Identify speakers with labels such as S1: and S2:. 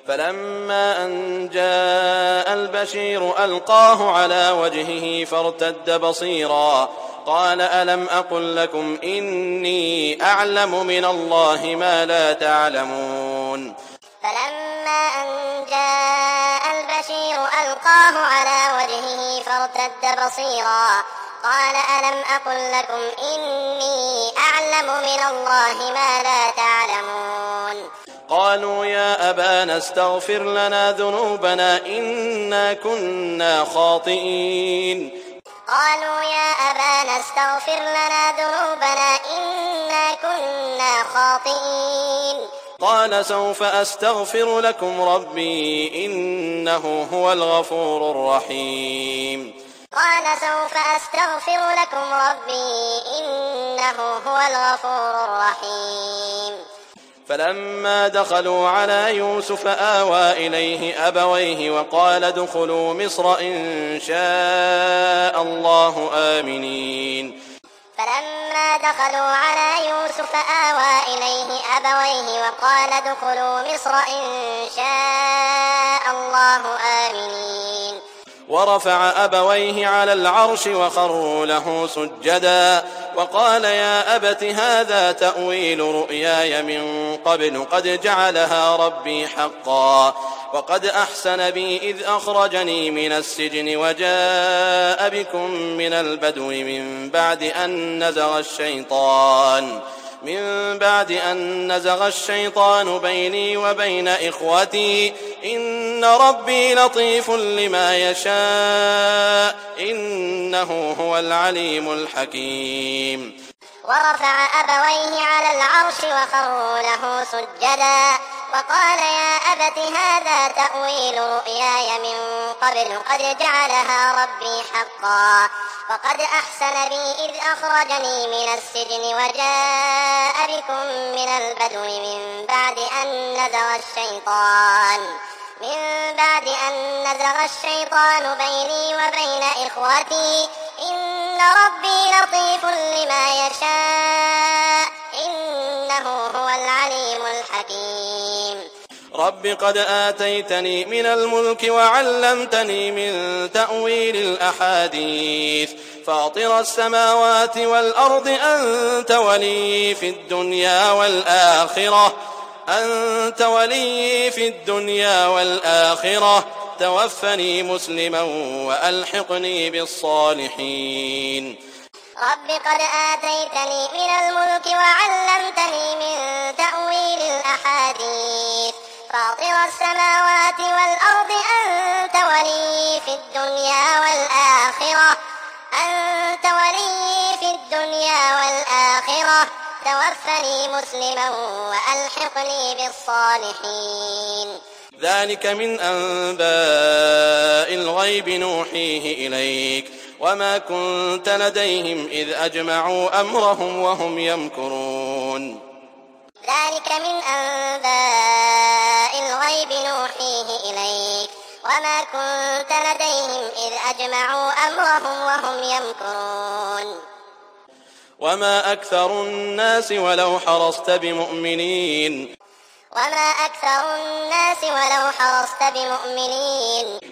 S1: فلما أن جاء البشير ألقاه على وجهه فارتد بصيرا قال ألم أقل لكم إني أعلم من الله ما لا تعلمون.
S2: فلما أن جاء البشير ألقاه على وجهه فارتد بصيرا قال ألم أقل لكم إني أعلم من الله ما لا تعلمون.
S1: قالوا يا أبانا استغفر لنا ذنوبنا إنا كنا خاطئين.
S2: قالوا يا أبانا استغفر لنا ذنوبنا إنا كنا خاطئين.
S1: قال سوف أستغفر لكم ربي إنه هو الغفور الرحيم.
S2: قال سوف أستغفر لكم ربي إنه هو الغفور الرحيم.
S1: فلما دخلوا على يوسف آوى إليه أبويه وقال ادخلوا مصر إن شاء الله آمنين.
S2: فلما دخلوا على يوسف آوى إليه أبويه وقال ادخلوا مصر إن شاء الله آمنين.
S1: ورفع أبويه على العرش وخروا له سجدا وقال يا أبت هذا تأويل رؤياي من قبل قد جعلها ربي حقا وقد أحسن بي إذ أخرجني من السجن وجاء بكم من البدو من بعد أن نزغ الشيطان بيني وبين إخوتي إن ربي لطيف لما يشاء إنه هو العليم الحكيم.
S2: ورفع أبويه على العرش وخروا له سجدا وقال يا أبت هذا تأويل رؤياي من قبل قد جعلها ربي حقا وقد أحسن بي إذ أخرجني من السجن وجاء بكم من البدو من بعد أن نزغ الشيطان بيني وبين إخوتي إن ربي لطيف لما يشاء إنه هو العليم الحكيم.
S1: رب قد آتيتني من الملك وعلمتني من تأويل الأحاديث فاطر السماوات والأرض أنت ولي في الدنيا والآخرة توفني مسلما وألحقني بالصالحين.
S2: رب قد آتيتني من الملك وعلمتني من تأويل الأحاديث فاطر السماوات والأرض أنت ولي في الدنيا والآخرة توفني مسلما وألحقني بالصالحين.
S1: ذلك من أنباء الغيب نوحيه إليك وما كنت لديهم إذ أجمعوا أمرهم وهم يمكرون.
S2: ذلك من أنباء الغيب نوحيه إليك وما كنت لديهم إذ أجمعوا أمرهم وهم يمكرون.
S1: وما أكثر الناس ولو حرصت بمؤمنين.